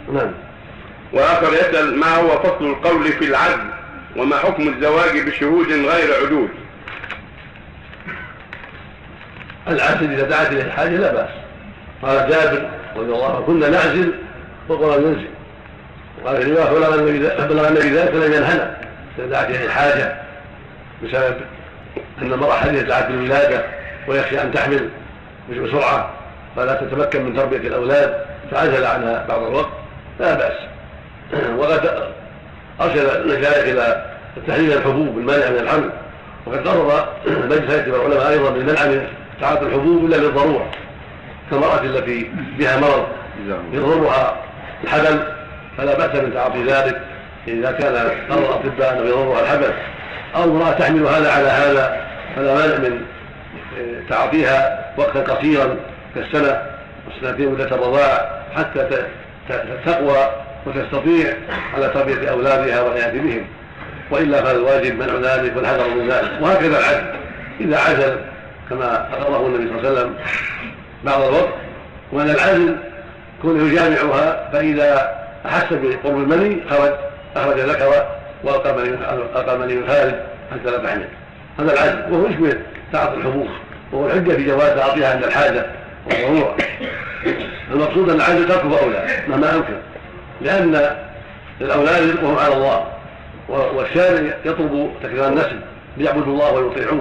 نعم. وآخر يسأل: ما هو فصل القول في العزل، وما حكم الزواج بشهود غير عدود؟ العزل إذا دعت إليه الحاجة لا بأس. قال جابر رضي الله عنه: كنا نعزل والقرآن ينزل. وقال في رواية: بلغ النبي ذلك فلم ينهنا إذا دعت إليه الحاجة بسبب أن المرأة حديثة دعت بالولادة ويخشى أن تحمل بسرعة فلا تتمكن من تربية الأولاد فعزل عنها بعض الوقت لا بأس. وقد أرشد المشايخ إلى تحليل الحبوب المانعة من الحمل، وقد قرر مجلس العلماء أيضا بالمنع من تعاطي الحبوب إلا للضرورة، كالمرأة التي بها مرض يضرها الحبل فلا بأس من تعاطي ذلك إذا كان قرر الأطباء أنه يضرها الحبل، أو امرأة تحمل هذا على هذا فلا مانع من تعاطيها وقتا قصيرا كالسنة والسنتين مدة الرضاع حتى تقوى وتستطيع على تربية أولادها والعناية بهم، وإلا فالواجب منع ذلك والحذر من ذلك. وهكذا العزل إذا عزل كما أقره النبي صلى الله عليه وسلم بعض الوقت، وأن العزل كونه يجامعها فإذا أحس بقرب المني أخرج ذكره وألقى المني خارج حتى لا تحمل. هذا العزل وهو يشبه تعاطي الحبوب، وهو الحجة في جواز تعاطيها عند الحاجة والضرورة. المقصود أن العزل تركه أولى مهما أمكن، لأن الأولاد رزقهم على الله، والشارع يطلب تكرار النسل ليعبدوا الله ويطيعوه.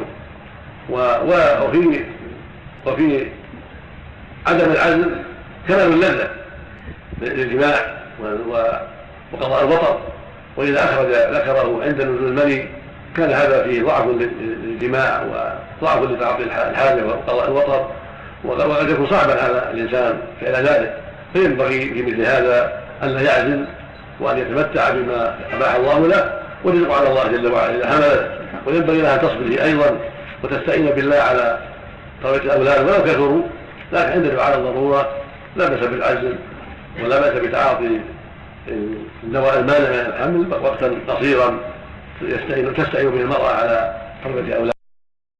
وفي عدم العزل كمال اللذة للجماع وقضاء الوطر، وإذا أخرج ذكره عند نزول المني كان هذا فيه ضعف للجماع وضعف لتعاطي الحاجة وقضاء الوطر، وقد يكون صعبا على الإنسان فعل ذلك. فينبغي في مثل هذا أن لا يعزل وأن يتمتع بما أباح الله له، ورزق على الله جل وعلا إذا حملت، وينبغي لها أن تصبر أيضا وتستعين بالله على تربية الأولاد ولو كثروا، لكن عند دعاء الضرورة لا بأس بالعزل ولا بأس بتعاطي الدواء المانع من الحمل وقتا قصيرا تستعين به المرأة على تربية أولاد.